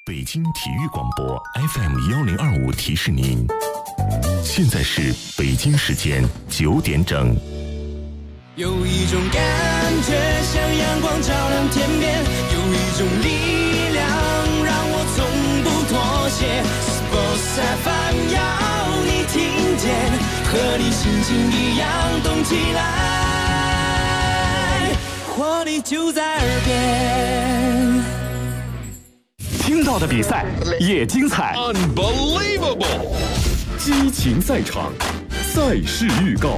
北京体育广播 FM1025提示您，现在是北京时间9点整。 有一种感觉像阳光照亮天边，有一种力量让我从不妥协。Sports FM 要你听见，和你心情一样动起来，活力就在耳边。 听到的比赛也精彩 ，Unbelievable！ 激情赛场，赛事预告。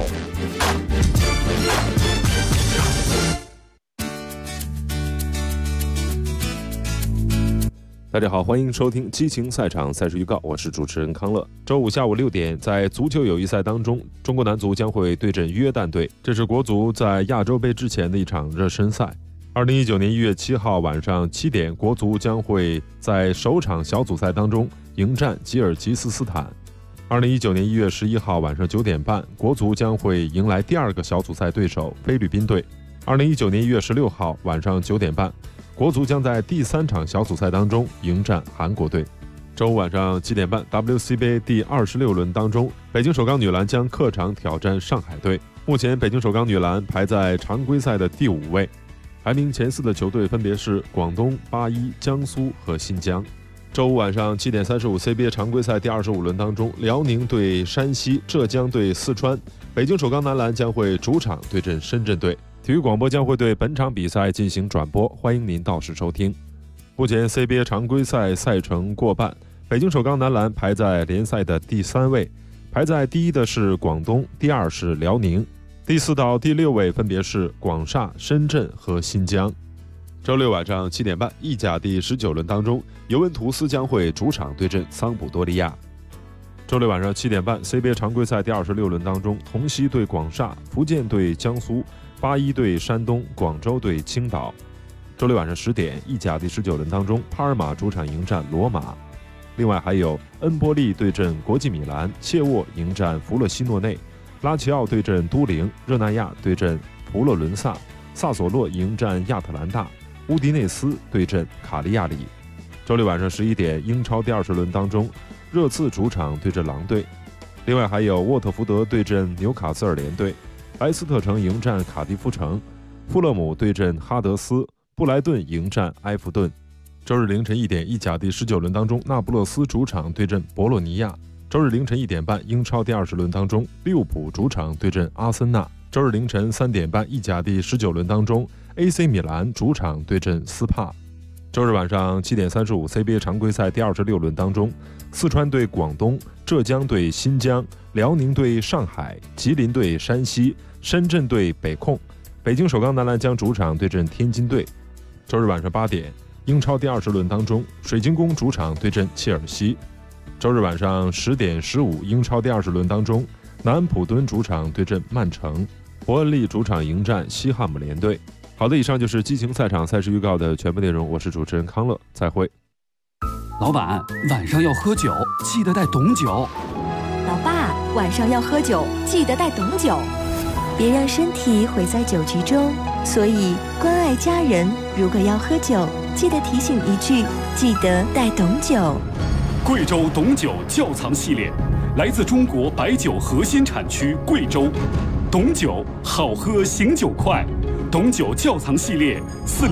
大家好，欢迎收听激情赛场赛事预告，我是主持人康乐。周五下午6点，在足球友谊赛当中，中国男足将会对阵约旦队，这是国足在亚洲杯之前的一场热身赛。2019年1月7号晚上7点，国足将会在首场小组赛当中迎战吉尔吉斯斯坦。2019年1月11号晚上9点半，国足将会迎来第2个小组赛对手菲律宾队。2019年1月16号晚上9点半，国足将在第3场小组赛当中迎战韩国队。周五晚上7点半 ，WCBA 第26轮当中，北京首钢女篮将客场挑战上海队。目前，北京首钢女篮排在常规赛的第5位。排名前4的球队分别是广东、81、江苏和新疆。周五晚上7点35 CBA 常规赛第25轮当中，辽宁对山西，浙江对四川。北京首钢男篮将会主场对阵深圳队。体育广播将会对本场比赛进行转播，欢迎您到时收听。目前 CBA 常规赛赛程过半，北京首钢男篮排在联赛的第3位，排在第1的是广东，第2是辽宁。第4到第6位分别是广厦、深圳和新疆。周六晚上7点半，意甲第19轮当中，尤文图斯将会主场对阵桑普多利亚。周六晚上7点半 ，CBA 常规赛第26轮当中，同曦对广厦，福建对江苏，81对山东，广州对青岛。周六晚上10点，意甲第19轮当中，帕尔马主场迎战罗马。另外还有恩波利对阵国际米兰，切沃迎战弗洛西诺内。拉齐奥对阵都灵，热那亚对阵普洛伦萨，萨索洛迎战亚特兰大，乌迪内斯对阵卡利亚里。周六晚上11点，英超第20轮当中，热刺主场对阵狼队。另外还有沃特福德对阵纽卡斯尔联队，莱斯特城迎战卡迪夫城，富勒姆对阵哈德斯，布莱顿迎战埃弗顿。周日凌晨1点，意甲第19轮当中，那不勒斯主场对阵博洛尼亚。周日凌晨1点半，英超第20轮当中，利物浦主场对阵阿森纳。周日凌晨3点半，意甲第19轮当中 ，AC 米兰主场对阵斯帕。周日晚上7点35 ，CBA 常规赛第26轮当中，四川对广东，浙江对新疆，辽宁对上海，吉林对山西，深圳对北控。北京首钢男篮将主场对阵天津队。周日晚上8点，英超第20轮当中，水晶宫主场对阵切尔西。周日晚上10点15，英超第20轮当中，南安普敦主场对阵曼城，伯恩利主场迎战西汉姆联队。好的，以上就是激情赛场赛事预告的全部内容，我是主持人康乐，再会。 老板，晚上要喝酒，记得带董酒。 老爸，晚上要喝酒，记得带董酒。别让身体毁在酒局中，所以关爱家人，如果要喝酒，记得提醒一句，记得带董酒。 贵州董酒窖藏系列，来自中国白酒核心产区贵州。董酒好喝醒酒快，董酒窖藏系列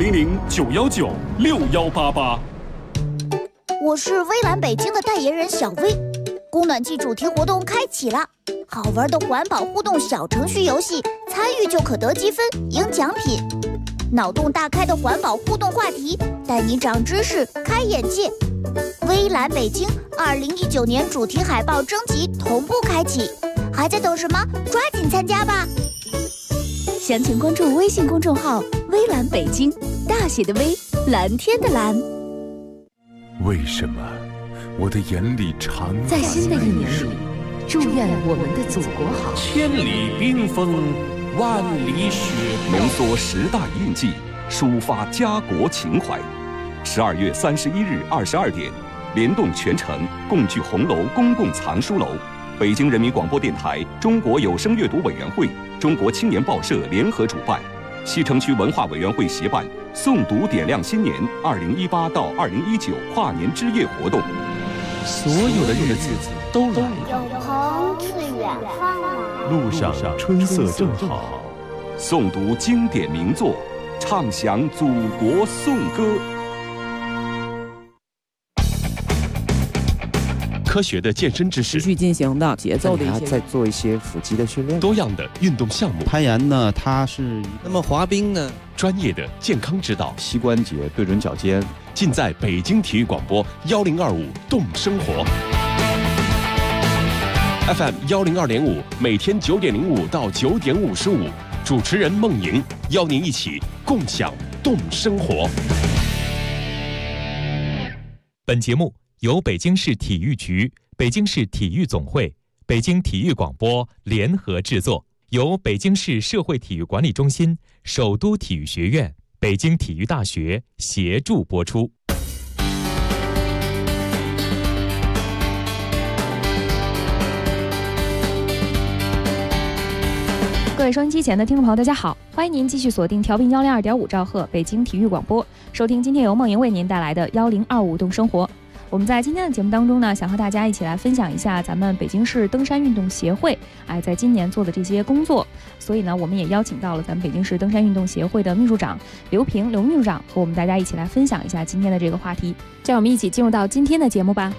400-919-6188。 我是微蓝北京的代言人小薇，供暖季主题活动开启了，好玩的环保互动小程序游戏，参与就可得积分赢奖品。脑洞大开的环保互动话题，带你长知识开眼界。微蓝北京2019年主题海报征集同步开启，还在等什么？抓紧参加吧！ 详情关注微信公众号微蓝北京，大写的微，蓝天的蓝。 为什么我的眼里常在新的一年里，祝愿我们的祖国好。 千里冰封，万里雪飘。 浓缩10大印记，抒发家国情怀。12月31日22点，联动全城，共聚红楼公共藏书楼。北京人民广播电台、中国有声阅读委员会、中国青年报社联合主办西城区文化委员会协办诵读点亮新年2018到2019跨年之夜活动。 所有的日子都来了， 有朋自远方来， 路上春色正好， 诵读经典名作，唱响祖国颂歌。 科学的健身知识， 持续进行的节奏的一些， 再做一些腹肌的训练， 多样的运动项目， 攀岩呢，它是那么滑冰呢， 专业的健康指导， 膝关节对准脚尖， 尽在北京体育广播1025动生活 FM 102.5，每天9点05到9点55，主持人孟莹邀您一起共享动生活。 本节目由北京市体育局、北京市体育总会、北京体育广播联合制作，由北京市社会体育管理中心、首都体育学院、北京体育大学协助播出。 各位收音机前的听众朋友，大家好，欢迎您继续锁定调频102.5兆赫北京体育广播，收听今天由梦莹为您带来的1025动生活。我们在今天的节目当中呢，想和大家一起来分享一下咱们北京市登山运动协会在今年做的这些工作。所以呢，我们也邀请到了咱们北京市登山运动协会的秘书长刘平刘秘书长，和我们大家一起来分享一下今天的这个话题。让我们一起进入到今天的节目吧。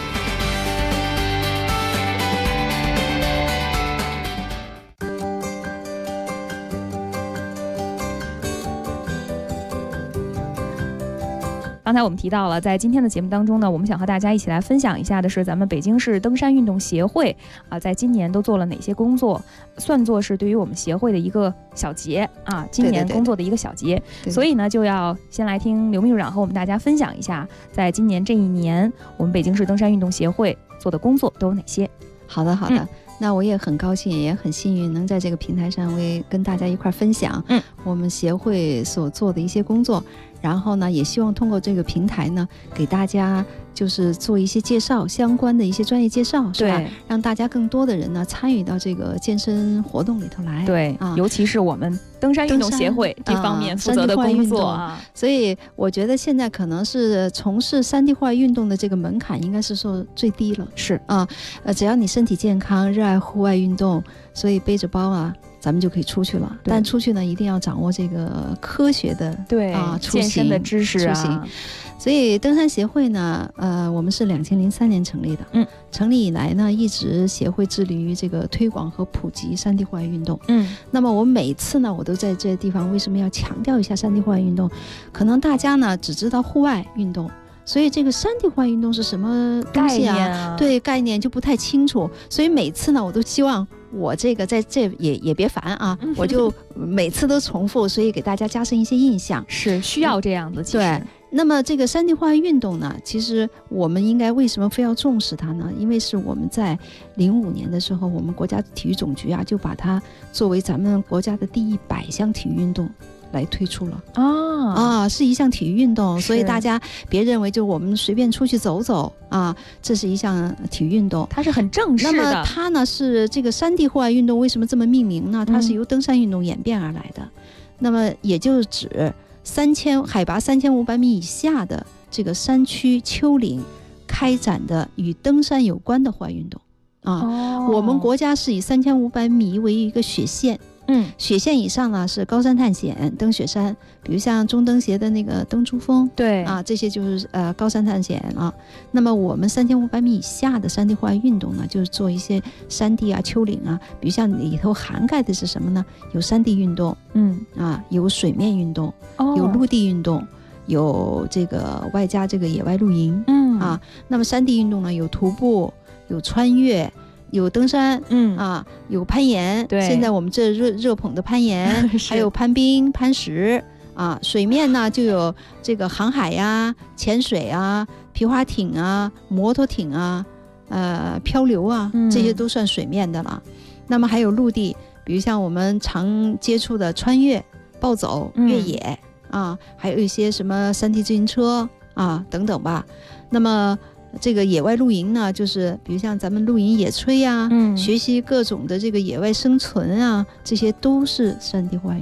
刚才我们提到了，在今天的节目当中呢，我们想和大家一起来分享一下的是咱们北京市登山运动协会在今年都做了哪些工作，算作是对于我们协会的一个小结今年工作的一个小结。所以呢，就要先来听刘秘书长和我们大家分享一下，在今年这一年，我们北京市登山运动协会做的工作都有哪些。 好的，那我也很高兴，也很幸运，能在这个平台上跟大家一块分享我们协会所做的一些工作。然后呢，也希望通过这个平台呢，给大家就是做一些介绍，相关的一些专业介绍，是吧？让大家更多的人呢参与到这个健身活动里头来。 对尤其是我们登山运动协会这方面负责的工作所以我觉得现在可能是从事山地户外运动的这个门槛应该是说最低了。 是只要你身体健康，热爱户外运动，所以背着包咱们就可以出去了。但出去呢，一定要掌握这个科学的健身的知识所以登山协会呢，我们是2003年成立的。成立以来呢，一直协会致力于这个推广和普及山地户外运动。那么我每次呢，我都在这地方为什么要强调一下山地户外运动？可能大家呢只知道户外运动。所以这个山地户外运动是什么东西对，概念就不太清楚。所以每次呢，我都希望我这个在这也别烦我就每次都重复，所以给大家加深一些印象。 是需要这样的。 对。那么这个山地户外运动呢，其实我们应该为什么非要重视它呢？因为是我们在05年的时候，我们国家体育总局就把它作为咱们国家的第100项体育运动来推出了是一项体育运动。所以大家别认为就我们随便出去走走这是一项体育运动， 它是很正式的。 那么它呢是这个山地户外运动为什么这么命名呢？它是由登山运动演变而来的。那么也就是指海拔3500米以下的这个山区丘陵开展的与登山有关的户外运动我们国家是以3500米为一个雪线。雪线以上呢是高山探险、登雪山，比如像中登协的那个登珠峰，这些就是高山探险那么我们3500米以下的山地户外运动呢，就是做一些山地丘陵比如像里头涵盖的是什么呢？有山地运动，有水面运动，有陆地运动，有这个外加这个野外露营，那么山地运动呢，有徒步，有穿越。有登山，有攀岩，现在我们这热捧的攀岩，还有攀冰、攀石水面呢就有这个航海潜水皮划艇摩托艇漂流这些都算水面的了。那么还有陆地，比如像我们常接触的穿越、暴走、越野还有一些什么山地自行车等等吧。那么这个野外露营呢，就是比如像咱们露营野炊学习各种的这个野外生存这些都是山地户外运动。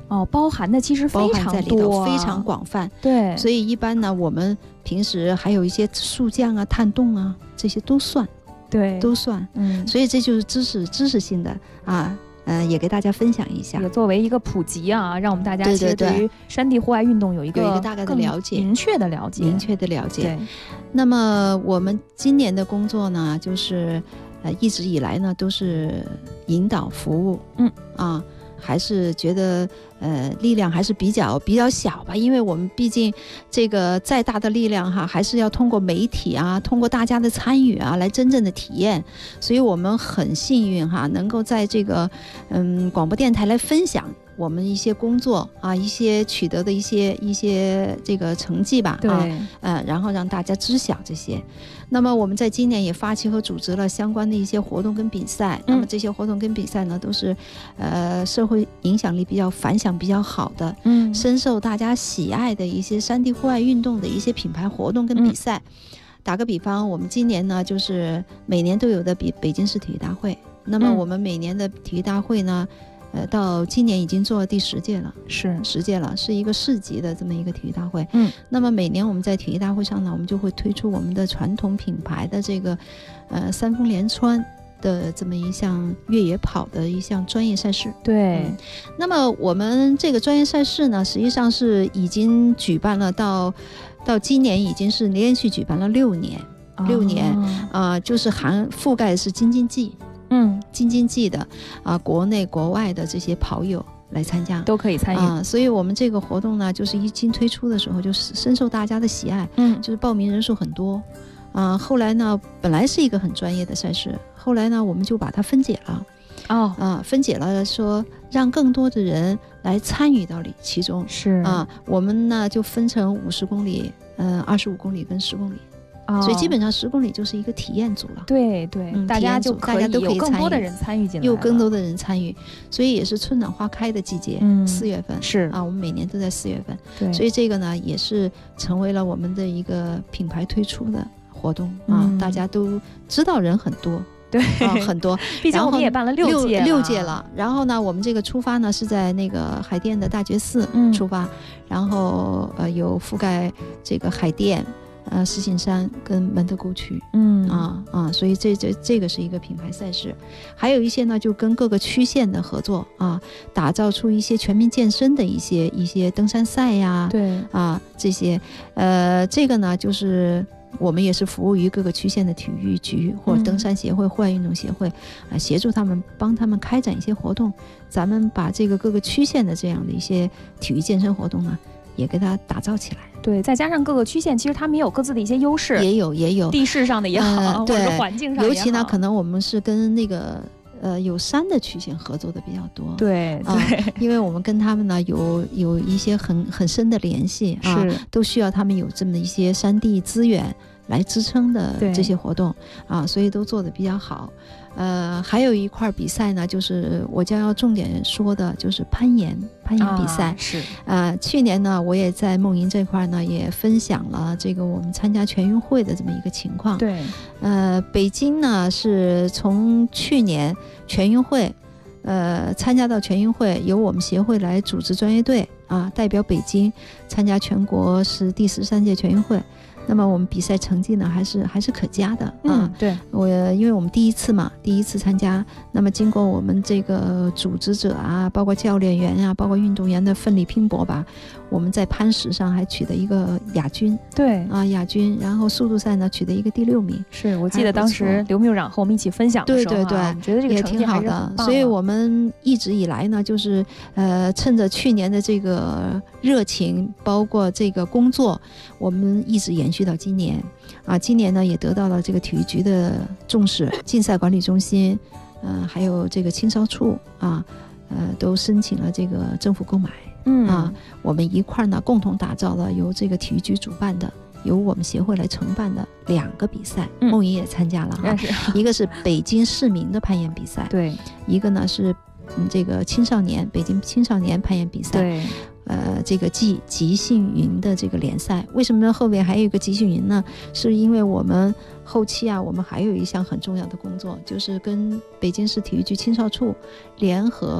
哦，包含的其实非常多， 包含在里头，非常广泛。 对， 所以一般呢，我们平时还有一些速降啊、探洞啊，这些都算， 对， 都算。所以这就是知识性的啊。也给大家分享一下， 也作为一个普及啊，让我们大家其实对于山地户外运动有一个大概的了解， 明确的了解。 对。那么我们今年的工作呢，就是一直以来呢都是引导服务，还是觉得力量还是比较小吧，因为我们毕竟这个再大的力量哈，还是要通过媒体啊，通过大家的参与啊，来真正的体验。所以我们很幸运哈，能够在这个广播电台来分享我们一些工作啊，一些取得的一些这个成绩吧， 对， 然后让大家知晓这些。那么我们在今年也发起和组织了相关的一些活动跟比赛，那么这些活动跟比赛呢，都是社会影响力反响比较好的，深受大家喜爱的一些山地户外运动的一些品牌活动跟比赛。打个比方，我们今年呢，就是每年都有的北京市体育大会。那么我们每年的体育大会呢，到今年已经做了第10届了，是一个市级的这么一个体育大会。那么每年我们在体育大会上呢，我们就会推出我们的传统品牌的这个三峰连川的这么一项越野跑的一项专业赛事。 对， 那么我们这个专业赛事呢，实际上是已经举办了到今年已经是连续举办了6年，就是覆盖是京津冀的国内国外的这些跑友来参加， 都可以参与所以我们这个活动呢，就是一经推出的时候就深受大家的喜爱，就是报名人数很多后来呢，本来是一个很专业的赛事，后来呢我们就把它分解了分解了，说让更多的人来参与到其中。 是我们呢就分成50公里、25公里跟10公里。所以基本上10公里就是一个体验组了。 对，大家都可以有更多的人参与进来， 有更多的人参与，所以也是春暖花开的季节，4月份是我们每年都在4月份。 对， 所以这个呢也是成为了我们的一个品牌推出的活动大家都知道人很多。 对很多， 毕竟我们也办了6届了。然后呢，我们这个出发呢是在那个海淀的大觉寺出发，然后有覆盖这个海淀。石景山跟门头沟区，所以这个是一个品牌赛事，还有一些呢就跟各个区县的合作打造出一些全民健身的一些登山赛呀， 对这些，这个呢就是我们也是服务于各个区县的体育局或者登山协会、户外运动协会协助他们，帮他们开展一些活动。咱们把这个各个区县的这样的一些体育健身活动呢，也给它打造起来。 对，再加上各个区县，其实他们也有各自的一些优势， 也有地势上的也好，或者是环境上也好。 尤其呢，可能我们是跟那个有山的区县合作的比较多。 对， 因为我们跟他们呢有一些很深的联系都需要他们有这么一些山地资源来支撑的这些活动所以都做得比较好。还有一块比赛呢，就是我将要重点说的，就是攀岩比赛。 是去年呢，我也在梦营这块呢也分享了这个我们参加全运会的这么一个情况。 对， 北京呢是从去年全运会参加到全运会，由我们协会来组织专业队代表北京参加全国是第13届全运会。那么我们比赛成绩呢还是可嘉的对， 因为我们第一次参加，那么经过我们这个组织者包括教练员包括运动员的奋力拼搏吧，我们在攀石上还取得一个亚军。 对亚军，然后速度赛呢取得一个第6名。 是我记得当时刘秘书长和我们一起分享的时候， 对， 觉得这个成绩还是很棒的。 所以我们一直以来呢，就是趁着去年的这个热情，包括这个工作，我们一直延续到今年今年呢也得到了这个体育局的重视，竞赛管理中心还有这个青少处都申请了这个政府购买我们一块呢共同打造了由这个体育局主办的，由我们协会来承办的2个比赛。梦莹也参加了一个是北京市民的攀岩比赛， 对， 一个呢是这个北京青少年攀岩比赛。 对， 这个集训营的这个联赛。为什么后面还有一个集训营呢？是因为我们后期我们还有一项很重要的工作，就是跟北京市体育局青少处联合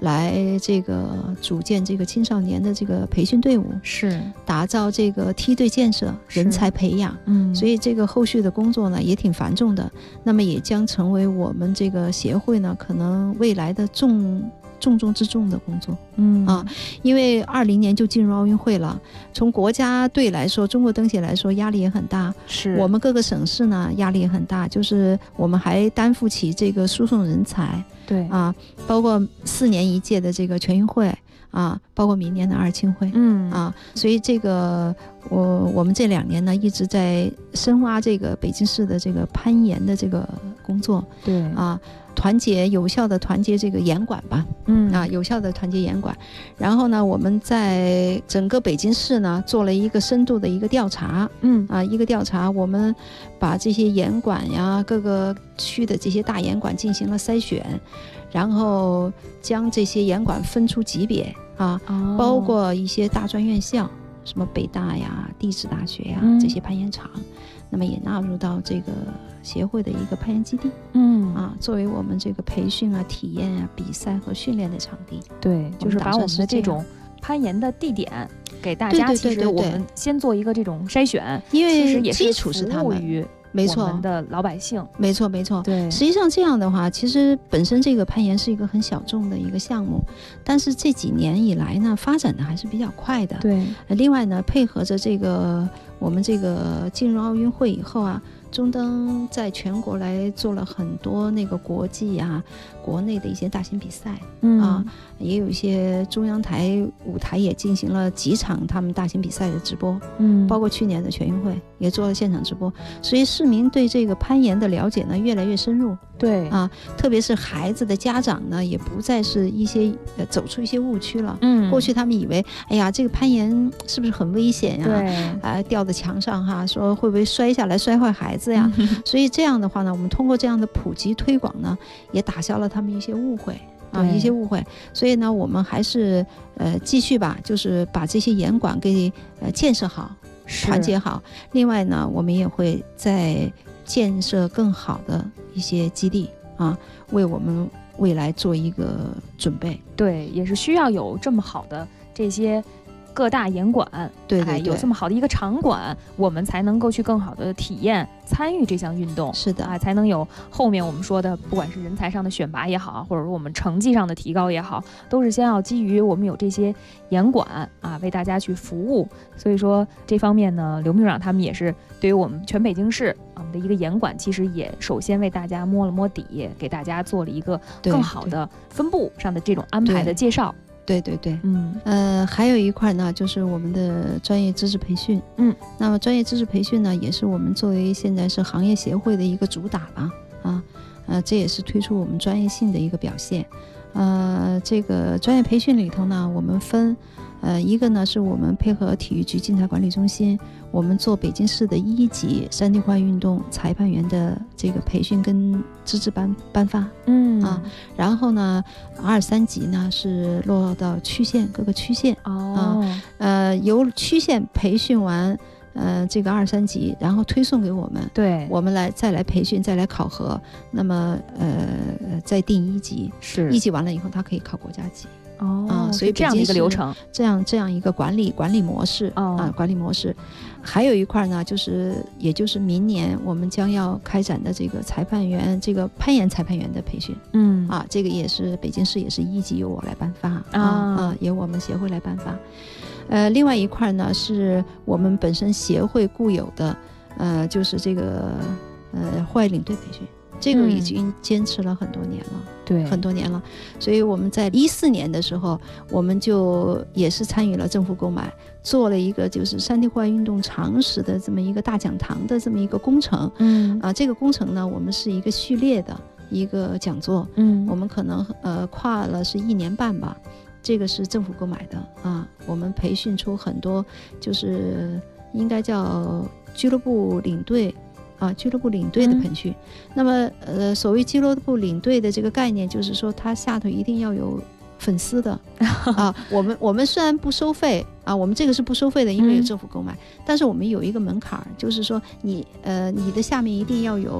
来这个组建这个青少年的这个培训队伍， 是打造这个梯队建设、人才培养。所以这个后续的工作呢也挺繁重的，那么也将成为我们这个协会呢可能未来的重中之重的工作。因为20年就进入奥运会了，从国家队来说，中国登协来说压力也很大， 是我们各个省市呢压力也很大，就是我们还担负起这个输送人才， 对包括4年一届的这个全运会包括明年的2青会，所以这个我们这2年呢一直在深挖这个北京市的这个攀岩的这个工作， 对团结有效的团结这个严管吧，有效的团结严管。然后呢，我们在整个北京市呢做了一个深度的一个调查，一个调查，我们把这些严管呀，各个区的这些大严管进行了筛选，然后将这些严管分出级别包括一些大专院校，什么北大呀、地质大学呀这些攀岩场，那么也纳入到这个协会的一个攀岩基地，作为我们这个培训体验比赛和训练的场地。 对，就是把我们的这种攀岩的地点给大家，其实我们先做一个这种筛选， 因为其实也是基础是他们于没错， 我们的老百姓， 没错。 对， 实际上这样的话，其实本身这个攀岩是一个很小众的一个项目，但是这几年以来呢，发展的还是比较快的。 对， 另外呢，配合着这个我们这个进入奥运会以后中登在全国来做了很多那个国际国内的一些大型比赛，也有一些中央台舞台也进行了几场他们大型比赛的直播，包括去年的全运会也做了现场直播，所以市民对这个攀岩的了解呢越来越深入。 对特别是孩子的家长呢，也不再是一些走出一些误区了。过去他们以为，哎呀，这个攀岩是不是很危险呀？掉在墙上说会不会摔下来摔坏孩子呀？所以这样的话呢，我们通过这样的普及推广呢，也打消了他们一些误会。所以呢，我们还是继续吧，就是把这些严管给建设好、团结好。另外呢，我们也会在建设更好的一些基地为我们未来做一个准备。 对，也是需要有这么好的这些各大严管， 对， 有这么好的一个场馆，我们才能够去更好的体验参与这项运动。 是的才能有后面我们说的，不管是人才上的选拔也好，或者说我们成绩上的提高也好，都是先要基于我们有这些严管为大家去服务。所以说这方面呢，刘秘书长他们也是对于我们全北京市我们的一个严管，其实也首先为大家摸了摸底，给大家做了一个更好的分布上的这种安排的介绍。 对，还有一块呢，就是我们的专业知识培训。那么专业知识培训呢，也是我们作为现在是行业协会的一个主打了这也是推出我们专业性的一个表现。这个专业培训里头呢，我们分一个呢是我们配合体育局竞赛管理中心，我们做北京市的1级山地户外运动裁判员的这个培训跟资质颁发，然后呢2、3级呢是落到区县各个区县由区县培训完这个2、3级，然后推送给我们， 对， 我们再来培训，再来考核，那么再定1级， 是 1级完了以后，他可以考国家级。所以这样的一个流程， 这样一个管理模式管理模式。还有一块呢，也就是明年我们将要开展的这个裁判员，这个攀岩裁判员的培训，这个也是北京市也是1级由我来颁发由我们协会来颁发。另外一块呢，是我们本身协会固有的，就是这个户外领队培训。这个已经坚持了很多年了， 对， 很多年了。所以我们在14年的时候，我们就也是参与了政府购买，做了一个就是山地户外运动常识的这么一个大讲堂的这么一个工程。这个工程呢，我们是一个序列的一个讲座。我们可能跨了是1年半吧。这个是政府购买的我们培训出很多，就是应该叫俱乐部领队。俱乐部领队的培训。那么所谓俱乐部领队的这个概念，就是说他下头一定要有粉丝的我们虽然不收费我们这个是不收费的，因为有政府购买，但是我们有一个门槛，就是说你的下面一定要有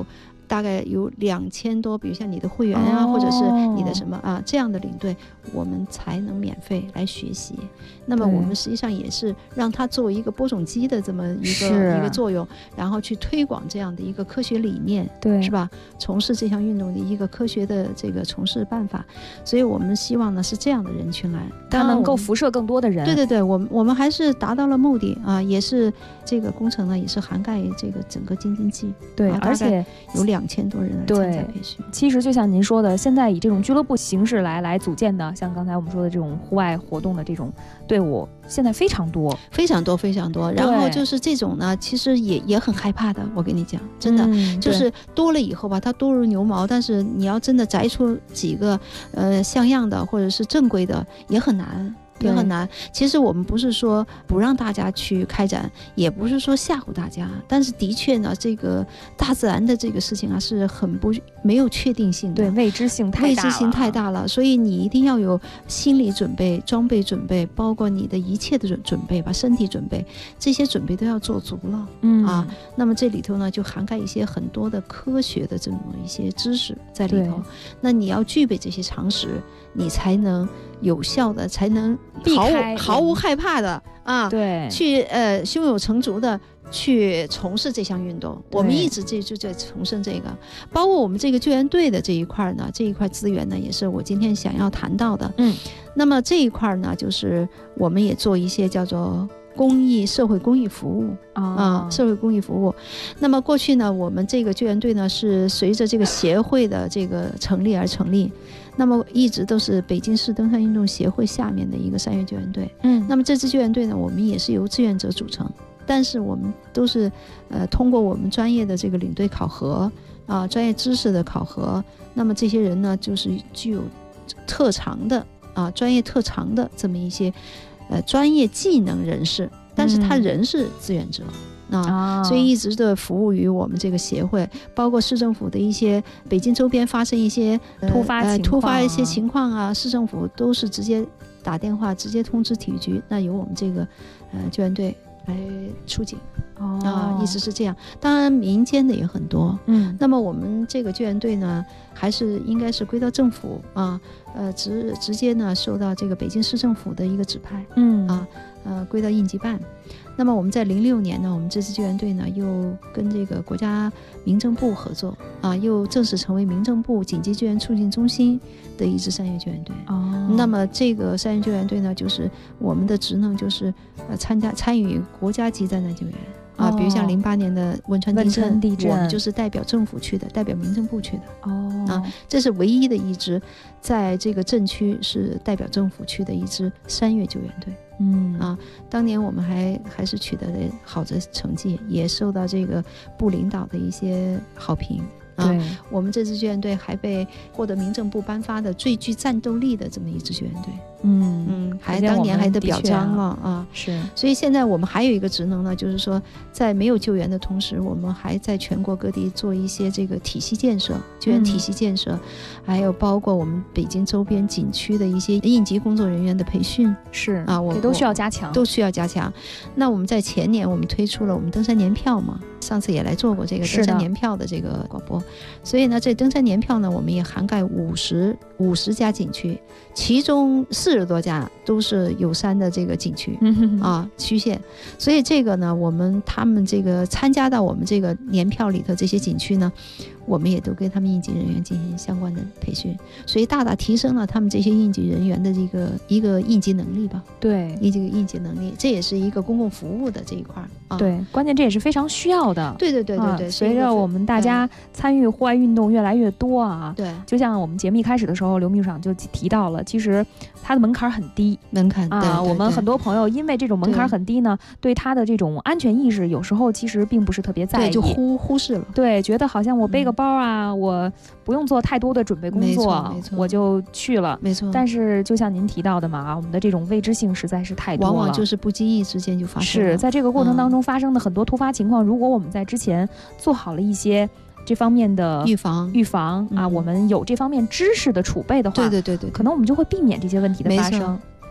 大概有2000多，比如像你的会员啊，或者是你的什么啊这样的领队，我们才能免费来学习。那么我们实际上也是让它作为一个播种机的这么一个作用，然后去推广这样的一个科学理念， 对， 是吧？从事这项运动的一个科学的这个从事办法，所以我们希望呢是这样的人群来， 它能够辐射更多的人。 对对对，我们还是达到了目的啊，也是这个工程呢也是涵盖这个整个京津冀， 对，而且有2000多人来参加培训。 其实就像您说的，现在以这种俱乐部形式来组建的，像刚才我们说的这种户外活动的这种队伍，现在非常多， 非常多，非常多。然后就是这种呢，其实也很害怕的。我跟你讲，真的、就是多了以后吧，它多如牛毛，但是你要真的摘出几个像样的或者是正规的，也很难。也很难。其实我们不是说不让大家去开展，也不是说吓唬大家，但是的确呢，这个大自然的这个事情啊，是很没有确定性的， 对，未知性太大了， 所以你一定要有心理准备、装备准备，包括你的一切的准备吧，身体准备，这些准备都要做足了。那么这里头呢，就涵盖一些很多的科学的这么一些知识在里头。那你要具备这些常识，你才能有效的，才能毫无害怕的啊， 对， 去胸有成竹的去从事这项运动。我们一直就在重申这个，包括我们这个救援队的这一块呢，这一块资源呢，也是我今天想要谈到的。那么这一块呢，就是我们也做一些叫做社会公益服务社会公益服务。那么过去呢，我们这个救援队呢是随着这个协会的这个成立而成立，那么一直都是北京市登山运动协会下面的一个山岳救援队。那么这支救援队呢，我们也是由志愿者组成，但是我们都是通过我们专业的这个领队考核专业知识的考核，那么这些人呢就是具有特长的专业特长的这么一些专业技能人士，但是他人是志愿者所以一直的服务于我们这个协会，包括市政府的一些北京周边发生一些突发一些情况啊，市政府都是直接打电话直接通知体育局，那由我们这个救援队来出警一直是这样。当然民间的也很多那么我们这个救援队呢，还是应该是归到政府直接呢受到这个北京市政府的一个指派归到应急办。那么我们在06年呢，我们这支救援队呢又跟这个国家民政部合作又正式成为民政部紧急救援促进中心的一支山岳救援队那么这个山岳救援队呢，就是我们的职能就是参与国家级灾难救援比如像08年的汶川地震，我们就是代表政府去的，代表民政部去的这是唯一的一支在这个震区是代表政府去的一支山岳救援队当年我们还是取得了好的成绩，也受到这个部领导的一些好评我们这支救援队还被获得民政部颁发的最具战斗力的这么一支救援队当年还得表彰了是。 所以现在我们还有一个职能呢，就是说在没有救援的同时，我们还在全国各地做一些这个体系建设，救援体系建设还有包括我们北京周边景区的一些应急工作人员的培训是我都需要加强。那我们在前年我们推出了我们登山年票嘛，上次也来做过这个登山年票的这个广播。所以呢，这登山年票呢，我们也涵盖50家景区，其中40多家都是有山的这个景区区县。所以这个呢，他们这个参加到我们这个年票里头这些景区呢，我们也都给他们应急人员进行相关的培训，所以大大提升了他们这些应急人员的一个应急能力吧。对， 这个应急能力，这也是一个公共服务的这一块对，关键这也是非常需要的。 对， 随着我们大家参与户外运动越来越多对， 就像我们节目一开始的时候，刘秘书长就提到了，其实它的门槛很低，我们很多朋友因为这种门槛很低呢，对它的这种安全意识有时候其实并不是特别在意， 就忽视了。 对，觉得好像我背个包我不用做太多的准备工作，我就去了。 没错。 但是就像您提到的嘛，我们的这种未知性实在是太多了， 往往就是不经意之间就发生了。 是在这个过程当中发生的很多突发情况，如果我们在之前做好了一些这方面的预防我们有这方面知识的储备的话， 对， 可能我们就会避免这些问题的发生。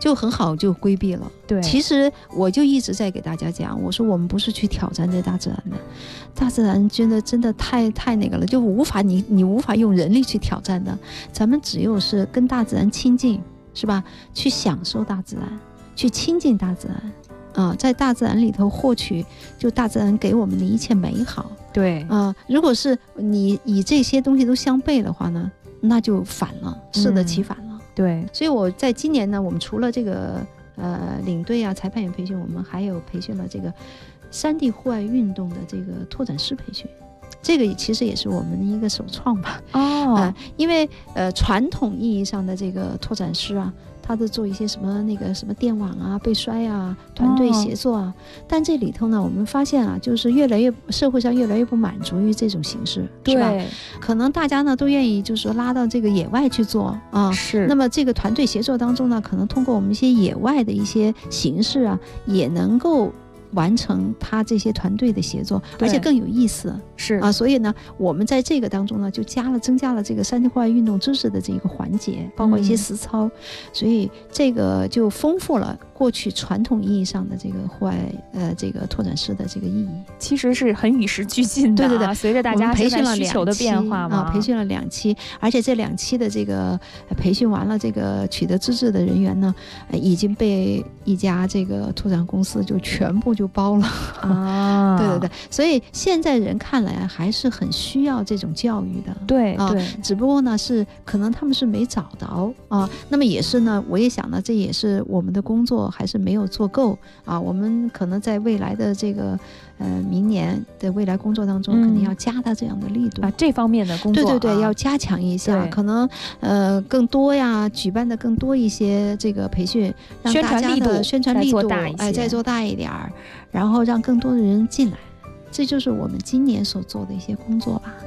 就很好就规避了。 对， 其实我就一直在给大家讲，我说我们不是去挑战这大自然的，大自然真的太那个了，就无法你无法用人力去挑战的，咱们只有是跟大自然亲近，是吧？去享受大自然，去亲近大自然。在大自然里头获取，就大自然给我们的一切美好。 对如果是你以这些东西都相悖的话呢，那就反了，适得其反了。 对， 所以我在今年呢，我们除了这个领队啊、裁判员培训，我们还有培训了这个山地户外运动的这个拓展师培训。这个其实也是我们的一个首创吧。因为传统意义上的这个拓展师啊，他都做一些什么电网啊、背摔啊、团队协作啊。但这里头呢，我们发现啊，就是社会上越来越不满足于这种形式，是吧？可能大家呢都愿意就是说拉到这个野外去做啊。 是。 那么这个团队协作当中呢，可能通过我们一些野外的一些形式啊，也能够完成他这些团队的协作，而且更有意思。 是所以呢，我们在这个当中呢，就增加了这个山地户外运动知识的这一个环节，包括一些实操，所以这个就丰富了过去传统意义上的这个户外这个拓展师的这个意义。 其实是很与时俱进的。 对， 随着大家培训了需求的变化嘛， 培训了2期，而且这2期的这个培训完了，这个取得资质的人员呢，已经被一家这个拓展公司就全部就包了啊。 对，所以现在人看来还是很需要这种教育的。 对， 只不过呢是可能他们是没找到啊。那么也是呢，我也想呢，这也是我们的工作还是没有做够啊。我们可能在未来的这个明年的未来工作当中，肯定要加大这样的力度， 把这方面的工作对要加强一下，可能更多呀，举办的更多一些这个培训，让大家的宣传力度再做大一点儿，然后让更多的人进来，这就是我们今年所做的一些工作吧。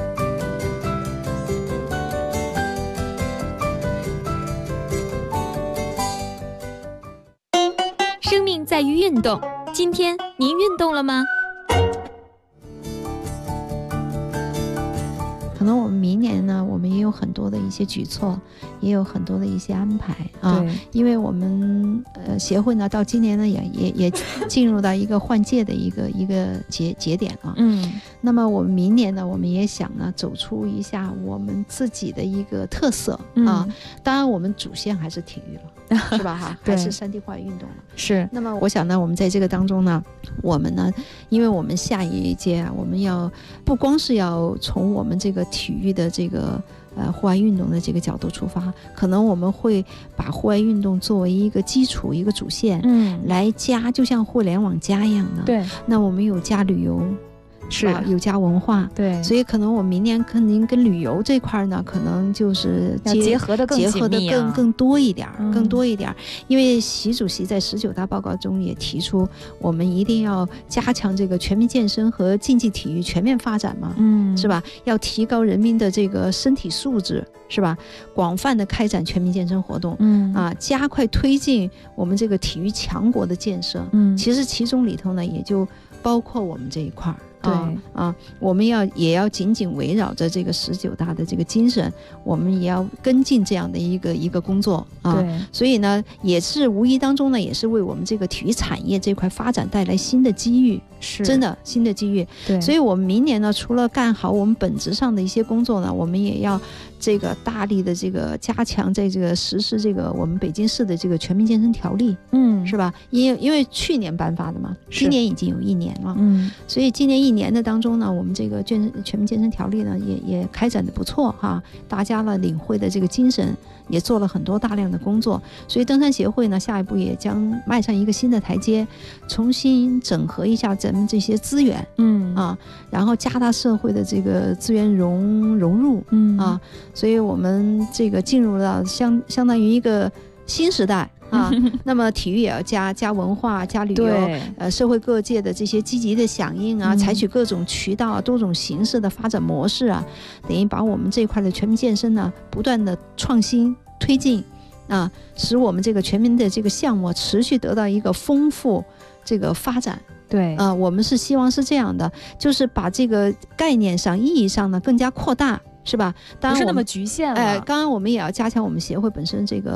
生命在于运动，今天您运动了吗？ 可能我们明年呢，我们也有很多的一些举措，也有很多的一些安排啊。因为我们协会呢，到今年呢也进入到一个换届的一个节点了。那么我们明年呢，我们也想呢走出一下我们自己的一个特色啊。当然，我们主线还是体育了，是吧？哈，还是山地户外运动了。 是。 那么我想呢，我们在这个当中呢，我们呢，因为我们下一届啊，我们要不光是要从我们这个体育的这个户外运动的这个角度出发，可能我们会把户外运动作为一个基础、一个主线，来加，就像互联网加一样的。 对。 那我们有加旅游。是有加文化， 对， 所以可能我明年肯定跟旅游这块呢，可能就是结合的更多一点，更多一点。因为习主席在19大报告中也提出，我们一定要加强这个全民健身和竞技体育全面发展嘛，是吧？要提高人民的这个身体素质，是吧？广泛的开展全民健身活动，加快推进我们这个体育强国的建设。其实其中里头呢，也就包括我们这一块儿。我们也要紧紧围绕着这个19大的这个精神，我们也要跟进这样的一个工作啊。所以呢，也是无意当中呢，也是为我们这个体育产业这块发展带来新的机遇， 是真的新的机遇。 对， 所以我们明年呢，除了干好我们本质上的一些工作呢，我们也要这个大力的这个加强在这个实施这个我们北京市的这个全民健身条例，是吧？因为去年颁发的嘛，今年已经有1年了，所以今年1年的当中呢，我们这个全民健身条例呢也开展的不错哈，大家呢领会的这个精神，也做了很多大量的工作，所以登山协会呢下一步也将迈上一个新的台阶，重新整合一下咱们这些资源，然后加大社会的这个资源融入，所以我们这个进入了相当于一个新时代。那么体育也要加文化、加旅游，社会各界的这些积极的响应啊，采取各种渠道啊、多种形式的发展模式啊，等于把我们这块的全民健身呢，不断的创新推进啊，使我们这个全民的这个项目持续得到一个丰富这个发展。 对， 我们是希望是这样的，就是把这个概念上、意义上呢更加扩大，是吧？当然不是那么局限了。 刚刚我们也要加强我们协会本身这个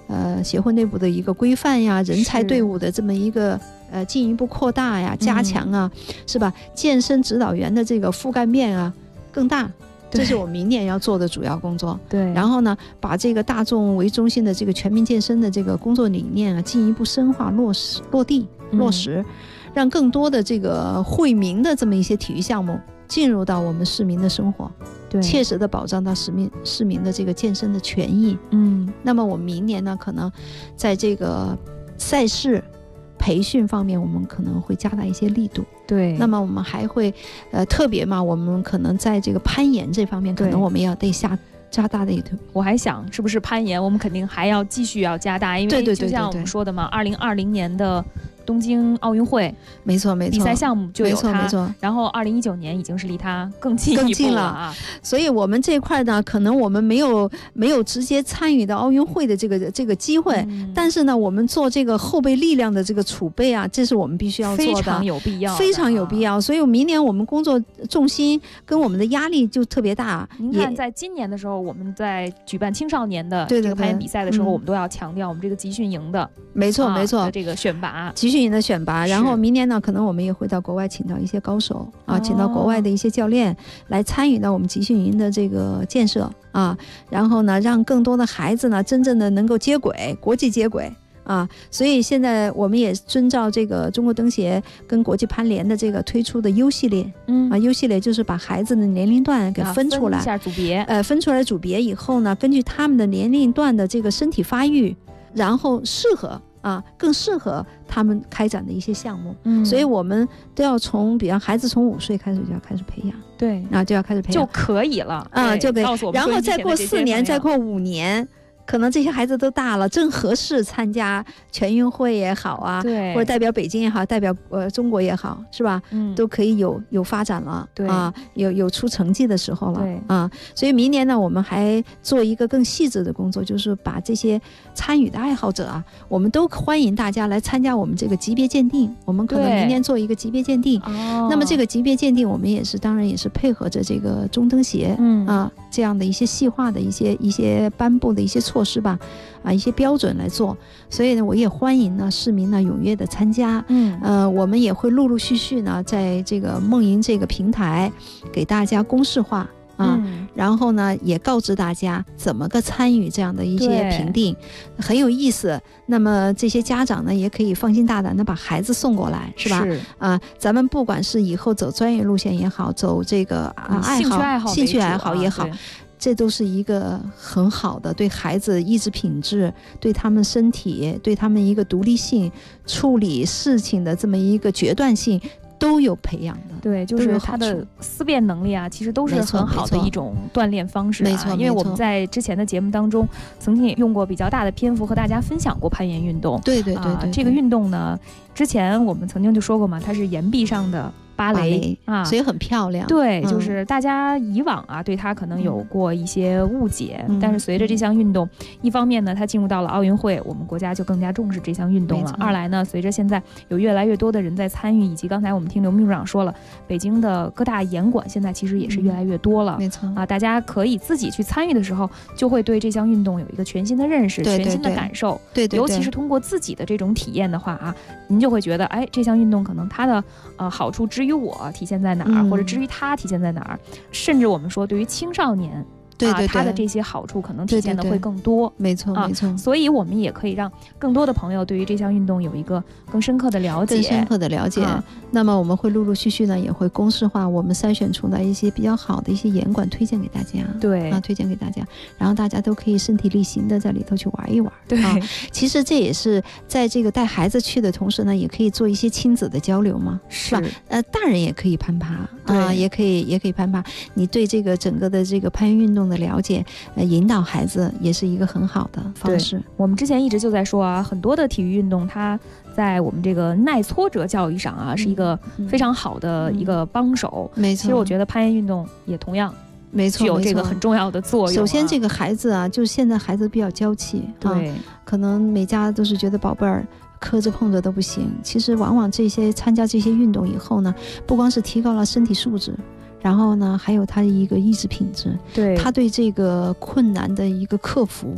协会内部的一个规范呀，人才队伍的这么一个进一步扩大呀、加强啊，是吧？健身指导员的这个覆盖面啊更大。这是我明年要做的主要工作。 对， 然后呢，把这个大众为中心的这个全民健身的这个工作理念啊，进一步深化落实，让更多的这个惠民的这么一些体育项目进入到我们市民的生活，对，切实的保障到市民的这个健身的权益。那么我们明年呢，可能在这个赛事培训方面，我们可能会加大一些力度。 对， 那么我们还会特别嘛，我们可能在这个攀岩这方面，可能我们要加大的一头。 我还想是不是攀岩，我们肯定还要继续要加大，因为就像我们说的嘛，2020年的东京奥运会， 没错， 比赛项目就有它， 没错。 然后2019年已经是离它更近一步了啊。 所以我们这块呢，可能我们没有直接参与到奥运会的这个机会，但是呢，我们做这个后备力量的这个储备啊，这是我们必须要做的， 非常有必要， 非常有必要。所以明年我们工作重心跟我们的压力就特别大。 您看，在今年的时候，我们在举办青少年的这个攀岩比赛的时候，我们都要强调我们这个集训营的， 没错， 这个选拔。 集训营的选拔，然后明年呢，可能我们也会到国外请到一些高手啊，请到国外的一些教练来参与到我们集训营的这个建设啊，然后呢，让更多的孩子呢，真正的能够接轨，国际接轨啊。所以现在我们也遵照这个中国登协跟国际攀联的这个推出的 U 系列，U 系列就是把孩子的年龄段给分出来， 分一下组别， 分出来组别以后呢，根据他们的年龄段的这个身体发育，然后更适合他们开展的一些项目。所以我们都要比方孩子从5岁开始就要开始培养， 对， 就要开始培养就可以了就可以，然后再过4年，再过5年。可能这些孩子都大了，正合适参加全运会也好啊， 对， 或者代表北京也好，代表中国也好，是吧？都可以有发展了， 对啊，有出成绩的时候了， 对啊。所以明年呢，我们还做一个更细致的工作，就是把这些参与的爱好者啊，我们都欢迎大家来参加我们这个级别鉴定。我们可能明年做一个级别鉴定，那么这个级别鉴定，我们当然也是配合着这个中登协，这样的一些细化的一些颁布的一些措施吧，一些标准来做。所以呢，我也欢迎呢市民呢踊跃的参加。我们也会陆陆续续呢在这个梦莹这个平台给大家公示化然后呢也告知大家怎么个参与这样的一些评定，很有意思。那么这些家长呢也可以放心大胆的把孩子送过来，是吧？咱们不管是以后走专业路线也好，走这个兴趣爱好也好，这都是一个很好的对孩子意志品质、对他们身体、对他们一个独立性、处理事情的这么一个决断性都有培养的。 对，就是他的思辨能力啊，其实都是很好的一种锻炼方式。 没错， 因为我们在之前的节目当中，曾经也用过比较大的篇幅和大家分享过攀岩运动。 对， 这个运动呢，之前我们曾经就说过嘛，它是岩壁上的芭蕾所以很漂亮。 对，就是大家以往对它可能有过一些误解，但是随着这项运动，一方面呢，它进入到了奥运会，我们国家就更加重视这项运动了。二来呢，随着现在有越来越多的人在参与，以及刚才我们听刘秘书长说了，北京的各大岩馆现在其实也是越来越多了。 没错大家可以自己去参与的时候，就会对这项运动有一个全新的认识，全新的感受。 对， 尤其是通过自己的这种体验的话您就会觉得，这项运动可能它的好处之于我体现在哪儿，或者至于他体现在哪儿，甚至我们说对于青少年，他的这些好处可能体现的会更多。 没错。 所以我们也可以让更多的朋友对于这项运动有一个更深刻的了解。 那么我们会陆陆续续呢，也会公示化我们筛选出来一些比较好的一些岩馆推荐给大家。 对推荐给大家，然后大家都可以身体力行的在里头去玩一玩。 对其实这也是在这个带孩子去的同时呢，也可以做一些亲子的交流嘛，是吧？大人也可以攀爬也可以攀爬。你对这个整个的这个攀岩运动的了解，引导孩子也是一个很好的方式。 我们之前一直就在说很多的体育运动它在我们这个耐挫折教育上是一个非常好的一个帮手。 没错， 其实我觉得攀岩运动也同样没错， 具有这个很重要的作用。 首先这个孩子就是现在孩子比较娇气， 对， 可能每家都是觉得宝贝儿磕着碰着都不行。其实往往参加这些运动以后呢，不光是提高了身体素质，然后呢还有他的一个意志品质，他对这个困难的一个克服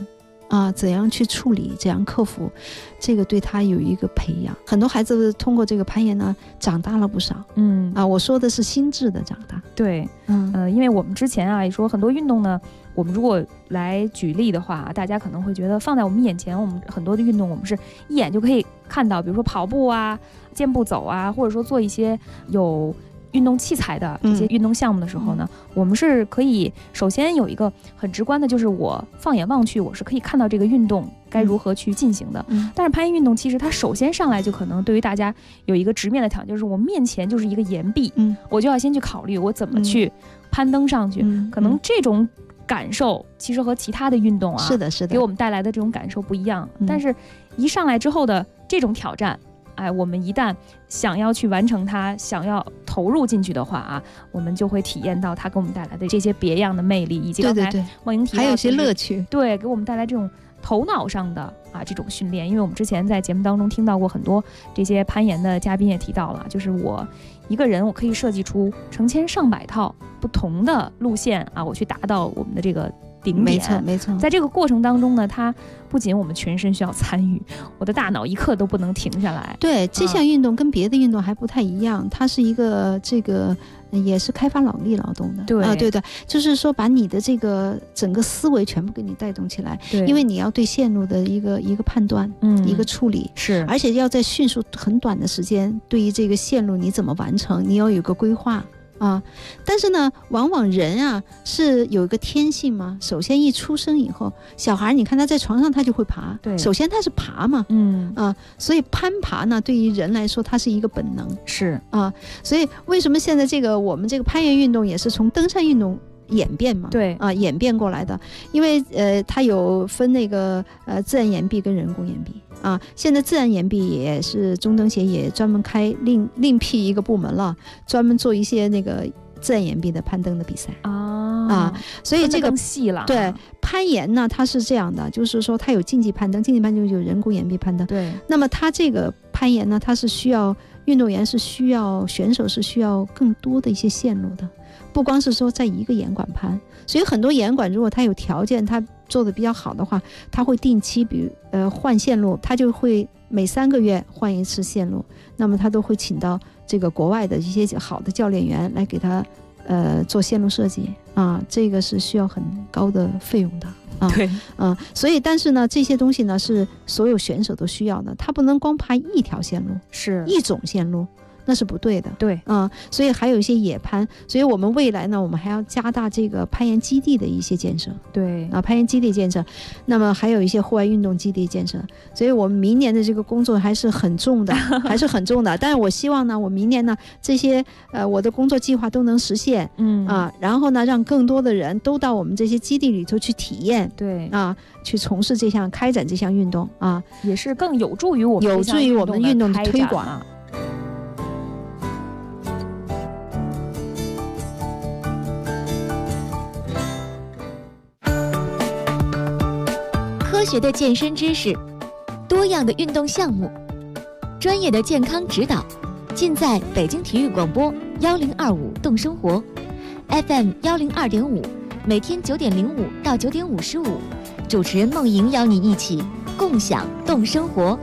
啊，怎样去处理，怎样克服，这个对他有一个培养。很多孩子通过这个攀岩呢，长大了不少。我说的是心智的长大。 对，因为我们之前也说很多运动呢，我们如果来举例的话，大家可能会觉得放在我们眼前，我们很多的运动我们是一眼就可以看到，比如说跑步啊、健步走啊，或者说做一些有运动器材的这些运动项目的时候呢，我们是可以首先有一个很直观的，就是我放眼望去，我是可以看到这个运动该如何去进行的。但是攀岩运动其实它首先上来就可能对于大家有一个直面的挑战，就是我面前就是一个岩壁，我就要先去考虑我怎么去攀登上去。可能这种感受其实和其他的运动是的给我们带来的这种感受不一样。但是一上来之后的这种挑战，我们一旦想要去完成它，想要投入进去的话我们就会体验到它给我们带来的这些别样的魅力，以及刚才梦莹提到还有一些乐趣， 对，给我们带来这种头脑上的这种训练。因为我们之前在节目当中听到过很多这些攀岩的嘉宾也提到了，就是我一个人我可以设计出成千上百套不同的路线我去达到我们的这个顶点。 没错。 在这个过程当中呢，它不仅我们全身需要参与，我的大脑一刻都不能停下来。 对，这项运动跟别的运动还不太一样，它是一个也是开发脑力劳动的。对，就是说把你的这个整个思维全部给你带动起来。因为你要对线路的一个判断，一个处理， 是， 而且要在迅速很短的时间，对于这个线路你怎么完成，你要有个规划。但是呢，往往人是有一个天性嘛。首先一出生以后，小孩你看他在床上他就会爬， 对， 首先他是爬嘛，所以攀爬呢，对于人来说它是一个本能， 是所以为什么现在我们这个攀岩运动也是从登山运动演变嘛， 对演变过来的。因为它有分那个自然岩壁跟人工岩壁现在自然岩壁也是中登协也专门另辟一个部门了，专门做一些那个自然岩壁的攀登的比赛所以这个更细了。 对，攀岩呢它是这样的，就是说它有竞技攀登，竞技攀登就有人工岩壁攀登。 对， 那么它这个攀岩呢，它是需要运动员是需要选手是需要更多的一些线路的，不光是说在一个岩馆攀。所以很多岩馆如果它有条件，它做的比较好的话，它会定期比如换线路，它就会每3个月换一次线路，那么它都会请到这个国外的一些好的教练员来给他做线路设计这个是需要很高的费用的对所以但是呢，这些东西呢是所有选手都需要的，他不能光爬一条线路， 是一种线路，那是不对的。 对所以还有一些野攀，所以我们未来呢，我们还要加大这个攀岩基地的一些建设。 对攀岩基地建设，那么还有一些户外运动基地建设。所以我们明年的这个工作还是很重的还是很重的。但是我希望呢，我明年呢这些我的工作计划都能实现然后呢让更多的人都到我们这些基地里头去体验， 对去从事开展这项运动也是更有助于我们运动的推广。 科学的健身知识，多样的运动项目，专业的健康指导，尽在北京体育广播1025动生活 FM 102.5，每天9点05到9点55，主持人梦莹邀你一起共享动生活。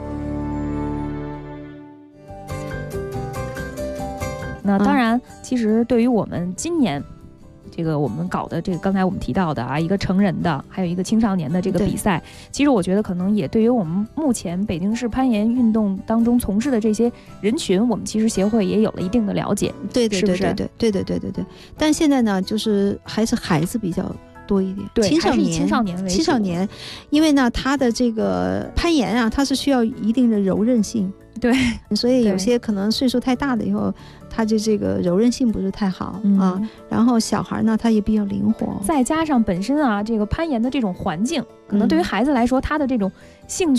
那当然，其实对于我们今年这个我们搞的这个刚才我们提到的一个成人的，还有一个青少年的这个比赛，其实我觉得可能也对于我们目前北京市攀岩运动当中从事的这些人群，我们其实协会也有了一定的了解。 对， 是不是？ 对。但现在呢，就是还是孩子比较多一点， 对， 青少年为主。 青少年，因为呢，他的这个攀岩它是需要一定的柔韧性。 对， 所以有些可能岁数太大了以后，他就这个柔韧性不是太好然后小孩呢，他也比较灵活， 再加上本身这个攀岩的这种环境，可能对于孩子来说，他的这种兴趣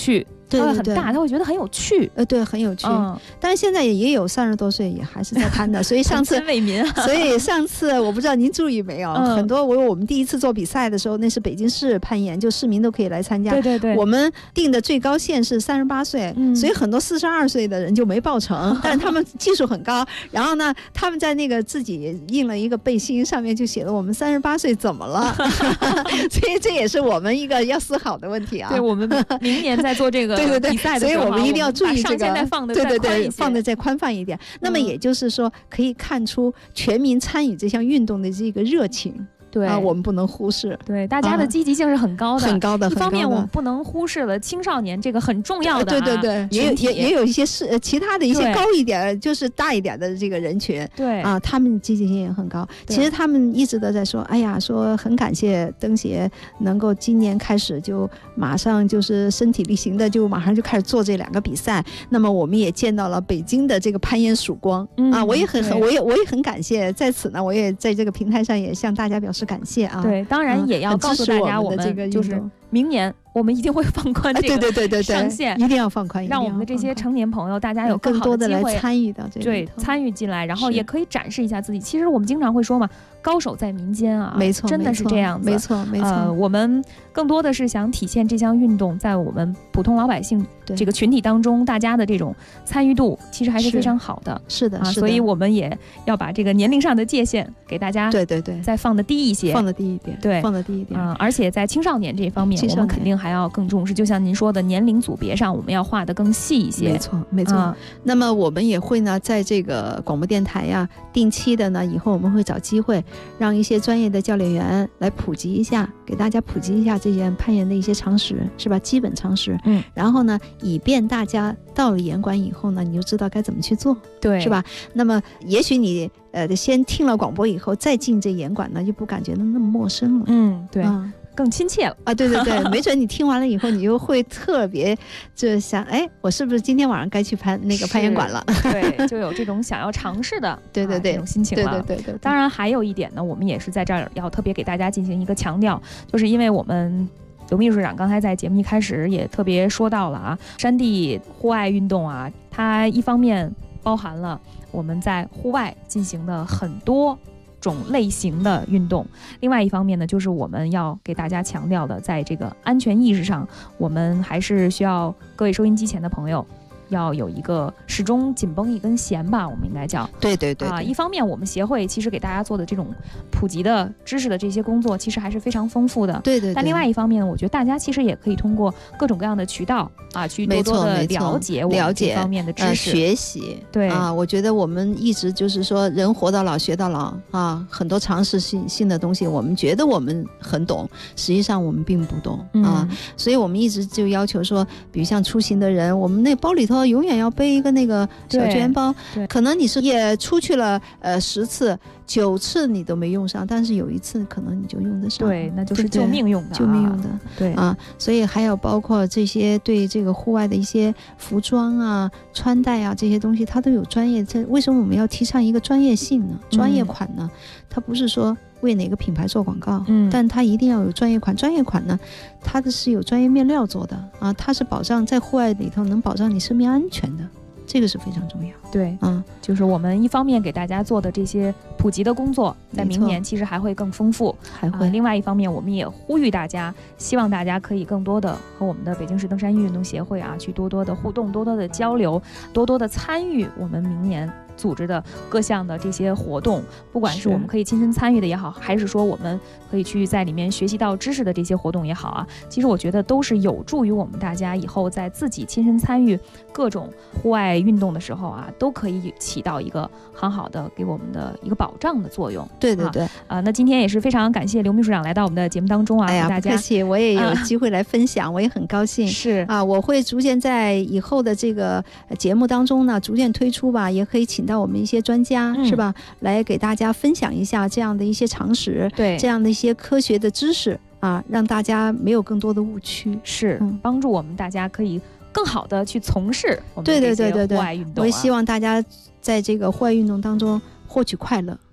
对他会很大，他会觉得很有趣。 对，很有趣。但是现在也有30多岁也还是在攀的，所以上次为民。 所以上次我不知道您注意没有，很多我们第一次做比赛的时候，那是北京市攀岩，就市民都可以来参加。 对。 我们定的最高线是38岁，所以很多42岁的人就没报成，但是他们技术很高。然后呢，他们在那个自己印了一个背心，上面就写了我们38岁怎么了。所以这也是我们一个要思考的问题啊。 对，我们明年在做这个比赛的时候， 所以我们一定要注意这个， 对， 放得再宽泛一点。那么也就是说，可以看出全民参与这项运动的这个热情。对我们不能忽视。 对，大家的积极性是很高的， 很高的。 一方面，我们不能忽视了青少年这个很重要的。 对，也有一些其他的一些高一点，就是大一点的这个人群。 对他们积极性也很高。其实他们一直都在说，哎呀，说很感谢灯协能够今年开始就马上就是身体力行的，就马上就开始做这2个比赛。那么我们也见到了北京的这个攀岩曙光我也很感谢。在此呢，我也在这个平台上也向大家表示感谢啊！ 对，当然也要告诉大家，我们就是明年我们一定会放宽这个上限， 一定要放宽， 让我们的这些成年朋友，大家有更多的来机会参与到这个， 对，参与进来，然后也可以展示一下自己。其实我们经常会说嘛，高手在民间啊， 没错， 真的是这样子， 没错。 我们更多的是想体现这项运动在我们普通老百姓这个群体当中，大家的这种参与度其实还是非常好的。 是的， 所以我们也要把这个年龄上的界限给大家对再放得低一些， 放得低一点， 对， 放得低一点。 而且在青少年这方面，我们肯定还要更重视。就像您说的，年龄组别上我们要画得更细一些。 没错。那么我们也会呢，在这个广播电台呀，定期的呢，以后我们会找机会让一些专业的教练员来普及一下，给大家普及一下这些攀岩的一些常识，是吧？基本常识。然后呢，以便大家到了岩馆以后呢，你就知道该怎么去做， 对， 是吧？那么也许你先听了广播以后再进这岩馆呢，就不感觉那么陌生了。 对。更亲切了啊！对，没准你听完了以后，你就会特别就想，哎，我是不是今天晚上该去攀岩馆了？ 对，就有这种想要尝试的对这种心情了。 对。 当然还有一点呢，我们也是在这儿要特别给大家进行一个强调，就是因为我们刘秘书长刚才在节目一开始也特别说到了啊，山地户外运动啊，它一方面包含了我们在户外进行的很多种类型的运动，另外一方面呢，就是我们要给大家强调的，在这个安全意识上，我们还是需要各位收音机前的朋友要有一个始终紧绷一根弦吧，我们应该叫。 对一方面我们协会其实给大家做的这种普及的知识的这些工作其实还是非常丰富的。 对。 但另外一方面，我觉得大家其实也可以通过各种各样的渠道去多多的了解我们这方面的知识， 学习。 对我觉得我们一直就是说，人活到老学到老很多常识性的东西，我们觉得我们很懂，实际上我们并不懂所以我们一直就要求说，比如像出行的人，我们那包里头永远要背一个那个小救援包。可能你是也出去了10次9次你都没用上，但是有一次可能你就用得上。 对，那就是救命用的。 救命用的。 对所以还有包括这些对这个户外的一些服装穿戴这些东西，它都有专业。为什么我们要提倡一个专业性呢？专业款呢？它不是说为哪个品牌做广告，但它一定要有专业款。专业款呢，它是有专业面料做的它是保障在户外里头能保障你生命安全的，这个是非常重要。 对，就是我们一方面给大家做的这些普及的工作，在明年其实还会更丰富， 还会。 另外一方面，我们也呼吁大家，希望大家可以更多的和我们的北京市登山运动协会去多多的互动，多多的交流，多多的参与我们明年组织的各项的这些活动，不管是我们可以亲身参与的也好，还是说我们可以去在里面学习到知识的这些活动也好其实我觉得都是有助于我们大家以后在自己亲身参与各种户外运动的时候都可以起到一个很好的给我们的一个保障的作用。 对那今天也是非常感谢刘秘书长来到我们的节目当中哎呀， 大家不客气，我也有机会来分享我也很高兴。 是我会逐渐在以后的这个节目当中呢逐渐推出吧，也可以请到我们一些专家是吧，来给大家分享一下这样的一些常识， 对， 这样的一些科学的知识让大家没有更多的误区， 是帮助我们大家可以更好的去从事我们这些户外运动。 我也希望大家在这个户外运动当中获取快乐。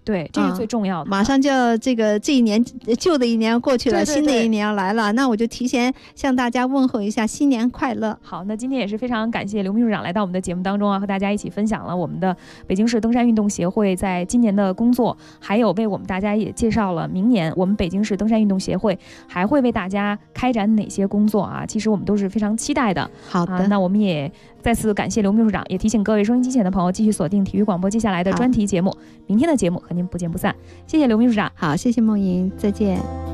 对，这是最重要的。 马上就要这一年旧的一年过去了，新的一年要来了，那我就提前向大家问候一下新年快乐。 好，那今天也是非常感谢刘秘书长来到我们的节目当中啊，和大家一起分享了我们的北京市登山运动协会在今年的工作，还有为我们大家也介绍了明年我们北京市登山运动协会还会为大家开展哪些工作啊，其实我们都是非常期待的。 好的， 那我们也再次感谢刘秘书长，也提醒各位收音机前的朋友继续锁定体育广播接下来的专题节目，明天的节目和您不见不散。谢谢刘秘书长。 好，谢谢梦莹，再见。